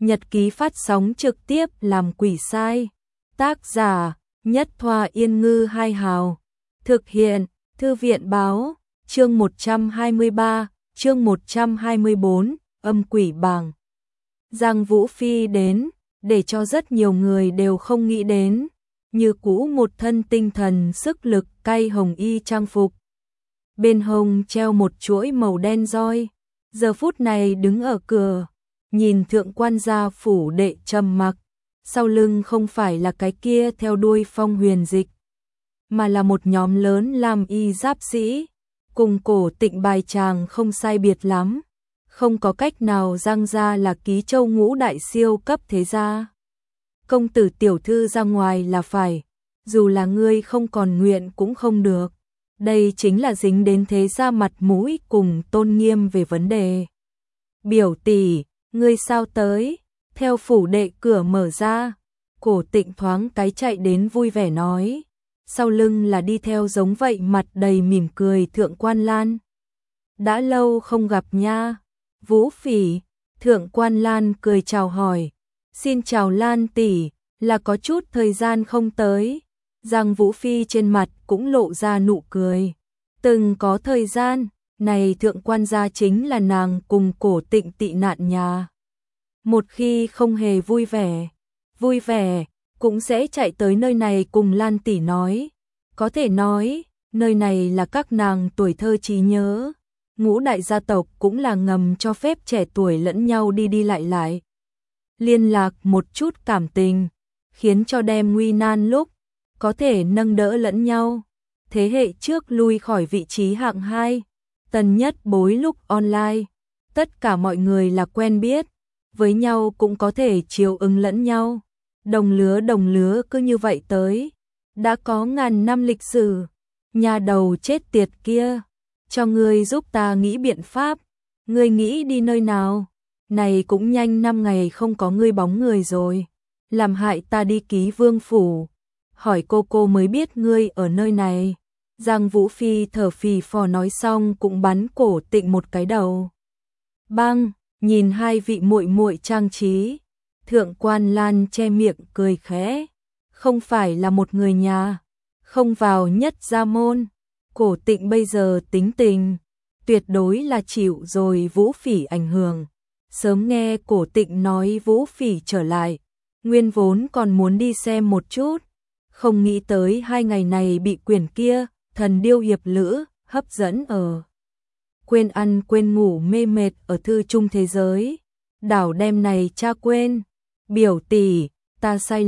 Nhật ký phát sóng trực tiếp làm quỷ sai. Tác giả Nhất Thoa Yên Ngư Hai Hào. Thực hiện Thư viện Báo. Chương 123, chương 124, âm quỷ bảng. Giang Vũ Phi đến, để cho rất nhiều người đều không nghĩ đến. Như cũ một thân tinh thần sức lực cay hồng y trang phục. Bên hông treo một chuỗi màu đen roi. Giờ phút này đứng ở cửa, nhìn thượng quan gia phủ đệ trầm mặc. Sau lưng không phải là cái kia theo đuôi Phong Huyền Dịch, mà là một nhóm lớn làm y giáp sĩ, cùng Cổ Tịnh bài tràng không sai biệt lắm. Không có cách nào Giang gia là Ký Châu ngũ đại siêu cấp thế gia. Công tử tiểu thư ra ngoài là phải, dù là ngươi không còn nguyện cũng không được. Đây chính là dính đến thế gia mặt mũi cùng tôn nghiêm về vấn đề. Biểu tỷ, ngươi sao tới? Theo phủ đệ cửa mở ra, Cổ Tịnh thoáng cái chạy đến vui vẻ nói. Sau lưng là đi theo giống vậy mặt đầy mỉm cười Thượng quan Lan. Đã lâu không gặp nha. Vũ Phỉ, Thượng quan Lan cười chào hỏi. Xin chào Lan tỷ, là có chút thời gian không tới. Giang Vũ Phi trên mặt cũng lộ ra nụ cười. Từng có thời gian, này Thượng quan gia chính là nàng cùng Cổ Tịnh tị nạn nhà. Một khi không hề vui vẻ, cũng sẽ chạy tới nơi này cùng Lan tỷ nói. Có thể nói, nơi này là các nàng tuổi thơ trí nhớ. Ngũ đại gia tộc cũng là ngầm cho phép trẻ tuổi lẫn nhau đi đi lại. Liên lạc một chút cảm tình, khiến cho đem nguy nan lúc, có thể nâng đỡ lẫn nhau. Thế hệ trước lui khỏi vị trí hạng 2, tần nhất bối lúc online. Tất cả mọi người là quen biết, với nhau cũng có thể chiều ứng lẫn nhau. Đồng lứa cứ như vậy tới. Đã có ngàn năm lịch sử. Nhà đầu chết tiệt kia, cho ngươi giúp ta nghĩ biện pháp. Ngươi nghĩ đi nơi nào? Này cũng nhanh 5 ngày không có ngươi bóng người rồi. Làm hại ta đi Ký Vương phủ. Hỏi cô mới biết ngươi ở nơi này. Giang Vũ Phi thở phì phò nói xong cũng bắn Cổ Tịnh một cái đầu. Băng, nhìn hai vị muội muội trang trí. Thượng quan Lan che miệng cười khẽ. Không phải là một người nhà, không vào nhất gia môn. Cổ Tịnh bây giờ tính tình, tuyệt đối là chịu rồi Vũ Phỉ ảnh hưởng. Sớm nghe Cổ Tịnh nói Vũ Phỉ trở lại, nguyên vốn còn muốn đi xem một chút. Không nghĩ tới 2 ngày này bị quyển kia, thần điêu hiệp lữ, hấp dẫn ở. Quên ăn quên ngủ mê mệt ở thư trung thế giới. Đảo đem này cha quên. Biểu tỷ, ta sai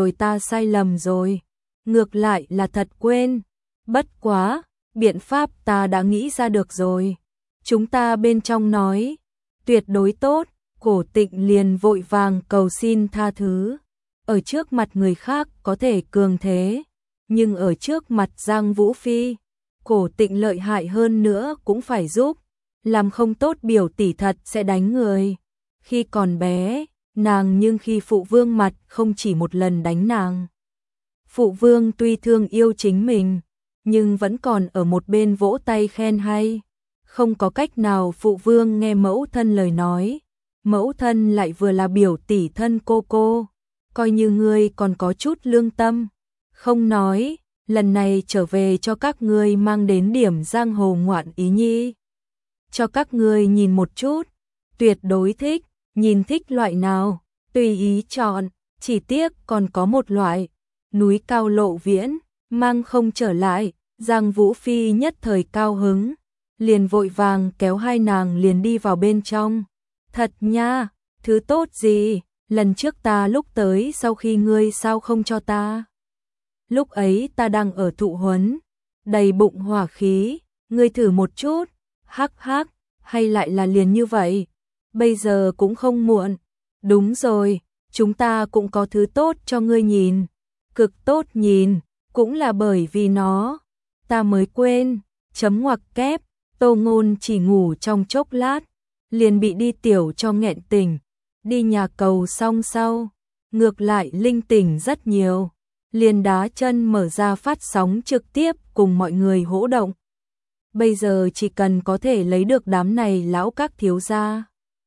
lầm rồi. Ngược lại là thật quên. Bất quá, biện pháp ta đã nghĩ ra được rồi. Chúng ta bên trong nói, tuyệt đối tốt. Cổ Tịnh liền vội vàng cầu xin tha thứ. Ở trước mặt người khác có thể cường thế, nhưng ở trước mặt Giang Vũ Phi, Cổ Tịnh lợi hại hơn nữa cũng phải giúp. Làm không tốt biểu tỷ thật sẽ đánh người. Khi còn bé, nàng nhưng khi phụ vương mặt không chỉ một lần đánh nàng. Phụ vương tuy thương yêu chính mình, nhưng vẫn còn ở một bên vỗ tay khen hay. Không có cách nào phụ vương nghe mẫu thân lời nói. Mẫu thân lại vừa là biểu tỷ thân cô. Coi như ngươi còn có chút lương tâm. Không nói, lần này trở về cho các ngươi mang đến điểm giang hồ ngoạn ý nhi. Cho các ngươi nhìn một chút, tuyệt đối thích. Nhìn thích loại nào, tùy ý chọn, chỉ tiếc còn có một loại. Núi cao lộ viễn, mang không trở lại. Giang Vũ Phi nhất thời cao hứng, liền vội vàng kéo hai nàng liền đi vào bên trong. Thật nha, thứ tốt gì, lần trước ta lúc tới sau khi ngươi sao không cho ta? Lúc ấy ta đang ở thụ huấn, đầy bụng hỏa khí, ngươi thử một chút, hắc, hay lại là liền như vậy? Bây giờ cũng không muộn. Đúng rồi, chúng ta cũng có thứ tốt cho ngươi nhìn. Cực tốt nhìn, cũng là bởi vì nó. Ta mới quên, chấm ngoặc kép, Tô Ngôn chỉ ngủ trong chốc lát, liền bị đi tiểu cho nghẹn tỉnh. Đi nhà cầu xong sau, ngược lại linh tỉnh rất nhiều. Liền đá chân mở ra phát sóng trực tiếp cùng mọi người hỗ động. Bây giờ chỉ cần có thể lấy được đám này lão các thiếu gia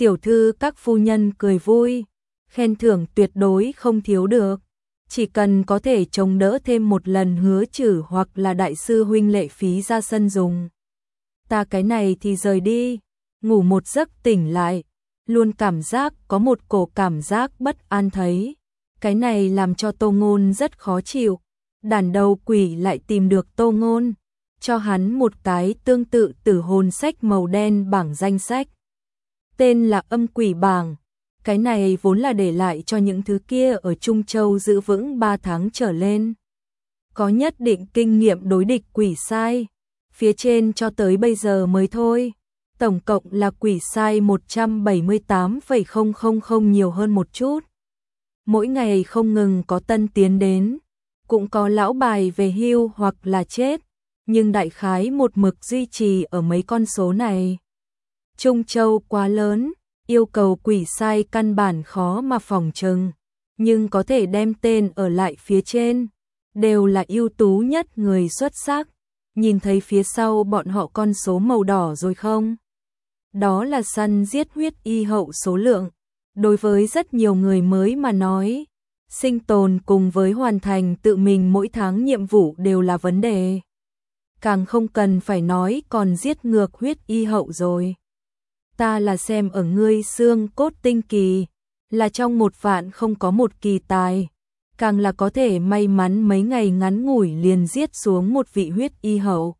Tiểu thư các phu nhân cười vui, khen thưởng tuyệt đối không thiếu được. Chỉ cần có thể chống đỡ thêm một lần Hứa Trử hoặc là đại sư huynh lệ phí ra sân dùng. Ta cái này thì rời đi, ngủ một giấc tỉnh lại, luôn cảm giác có một cổ cảm giác bất an thấy. Cái này làm cho Tô Ngôn rất khó chịu. Đàn đầu quỷ lại tìm được Tô Ngôn, cho hắn một cái tương tự tử hồn sách màu đen bảng danh sách. Tên là âm quỷ bảng. Cái này vốn là để lại cho những thứ kia ở Trung Châu giữ vững 3 tháng trở lên. Có nhất định kinh nghiệm đối địch quỷ sai. Phía trên cho tới bây giờ mới thôi. Tổng cộng là quỷ sai 178,000 nhiều hơn một chút. Mỗi ngày không ngừng có tân tiến đến. Cũng có lão bài về hưu hoặc là chết. Nhưng đại khái một mực duy trì ở mấy con số này. Trung Châu quá lớn, yêu cầu quỷ sai căn bản khó mà phòng trừng, nhưng có thể đem tên ở lại phía trên, đều là ưu tú nhất người xuất sắc. Nhìn thấy phía sau bọn họ con số màu đỏ rồi không? Đó là săn giết huyết y hậu số lượng. Đối với rất nhiều người mới mà nói, sinh tồn cùng với hoàn thành tự mình mỗi tháng nhiệm vụ đều là vấn đề. Càng không cần phải nói còn giết ngược huyết y hậu rồi. Ta là xem ở ngươi xương cốt tinh kỳ, là trong 1 vạn không có một kỳ tài, càng là có thể may mắn mấy ngày ngắn ngủi liền giết xuống một vị huyết y hậu.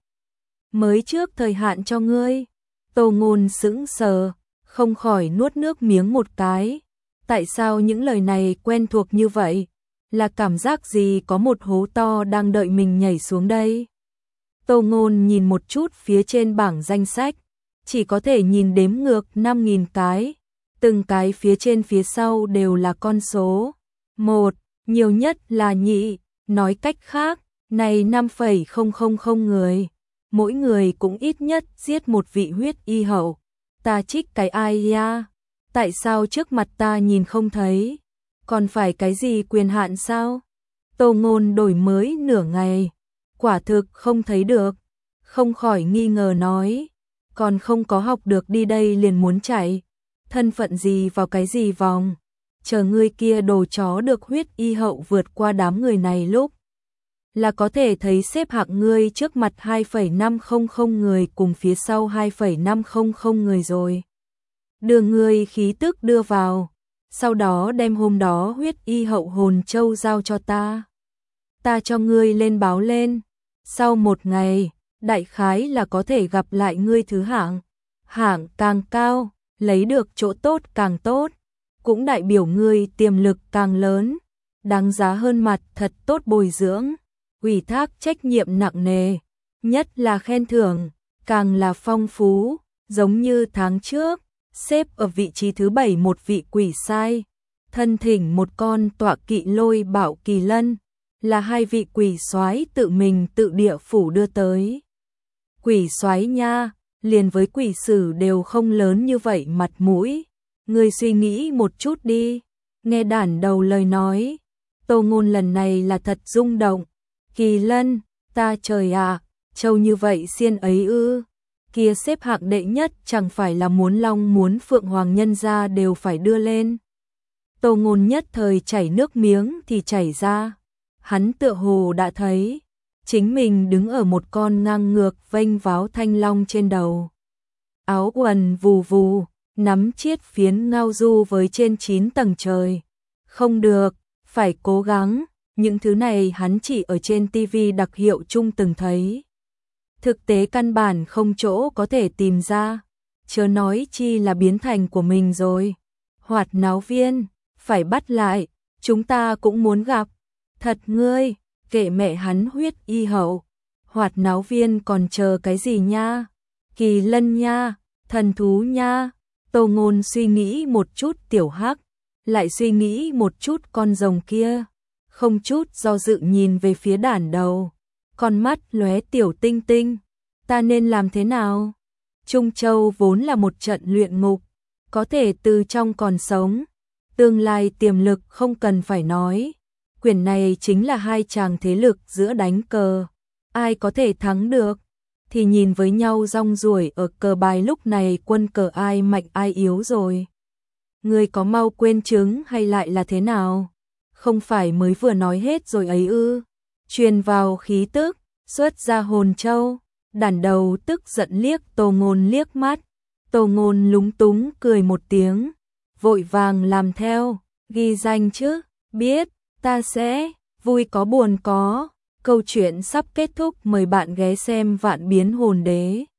Mới trước thời hạn cho ngươi. Tô Ngôn sững sờ, không khỏi nuốt nước miếng một cái. Tại sao những lời này quen thuộc như vậy? Là cảm giác gì có một hố to đang đợi mình nhảy xuống đây? Tô Ngôn nhìn một chút phía trên bảng danh sách, chỉ có thể nhìn đếm ngược 5.000 cái, từng cái phía trên phía sau đều là con số. 1, nhiều nhất là nhị, nói cách khác, này 5,000 người, mỗi người cũng ít nhất giết một vị huyết y hậu. Ta trích cái ai ya? Tại sao trước mặt ta nhìn không thấy? Còn phải cái gì quyền hạn sao? Tô Ngôn đổi mới nửa ngày, quả thực không thấy được, không khỏi nghi ngờ nói. Còn không có học được đi đây liền muốn chạy, thân phận gì vào cái gì vòng, chờ ngươi kia đồ chó được huyết y hậu vượt qua đám người này lúc, là có thể thấy xếp hạng ngươi trước mặt 2,500 người cùng phía sau 2,500 người rồi. Đưa ngươi khí tức đưa vào, sau đó đem hôm đó huyết y hậu hồn châu giao cho ta. Ta cho ngươi lên báo lên, sau 1 ngày, đại khái là có thể gặp lại ngươi thứ hạng. Hạng càng cao, lấy được chỗ tốt càng tốt, cũng đại biểu ngươi tiềm lực càng lớn, đáng giá hơn mặt thật tốt bồi dưỡng, ủy thác trách nhiệm nặng nề, nhất là khen thưởng, càng là phong phú, giống như tháng trước, xếp ở vị trí thứ 7 một vị quỷ sai, thân thỉnh một con tọa kỵ lôi bảo kỳ lân, là 2 vị quỷ soái tự mình tự địa phủ đưa tới. Quỷ soái nha, liền với quỷ sử đều không lớn như vậy mặt mũi. Ngươi suy nghĩ một chút đi. Nghe đản đầu lời nói, Tô Ngôn lần này là thật rung động. Kỳ lân, ta trời ạ, trâu như vậy xiên ấy ư? Kia xếp hạng đệ nhất chẳng phải là muốn long muốn phượng hoàng nhân gia đều phải đưa lên. Tô Ngôn nhất thời chảy nước miếng thì chảy ra. Hắn tựa hồ đã thấy chính mình đứng ở một con ngang ngược vênh váo thanh long trên đầu. Áo quần vù vù, nắm chiết phiến ngao du với trên 9 tầng trời. Không được, phải cố gắng, những thứ này hắn chỉ ở trên TV đặc hiệu chung từng thấy. Thực tế căn bản không chỗ có thể tìm ra, chớ nói chi là biến thành của mình rồi. Hoạt náo viên, phải bắt lại, chúng ta cũng muốn gặp. Thật ngươi, kệ mẹ hắn huyết y hậu. Hoạt náo viên còn chờ cái gì nha? Kỳ lân nha, thần thú nha. Tô Ngôn suy nghĩ một chút tiểu hắc, lại suy nghĩ một chút con rồng kia, không chút do dự nhìn về phía đản đầu, con mắt lóe tiểu tinh tinh. Ta nên làm thế nào? Trung Châu vốn là một trận luyện ngục, có thể từ trong còn sống, tương lai tiềm lực không cần phải nói. Quyển này chính là 2 chàng thế lực giữa đánh cờ, ai có thể thắng được thì nhìn với nhau rong ruổi ở cờ bài lúc này quân cờ ai mạnh ai yếu rồi. Ngươi có mau quên chứng hay lại là thế nào? Không phải mới vừa nói hết rồi ấy ư? Truyền vào khí tức, xuất ra hồn châu. Đản đầu tức giận liếc Tô Ngôn liếc mắt. Tô Ngôn lúng túng cười một tiếng, vội vàng làm theo, ghi danh chứ, biết, ta sẽ, vui có buồn có. Câu chuyện sắp kết thúc, mời bạn ghé xem Vạn Biến Hồn Đế.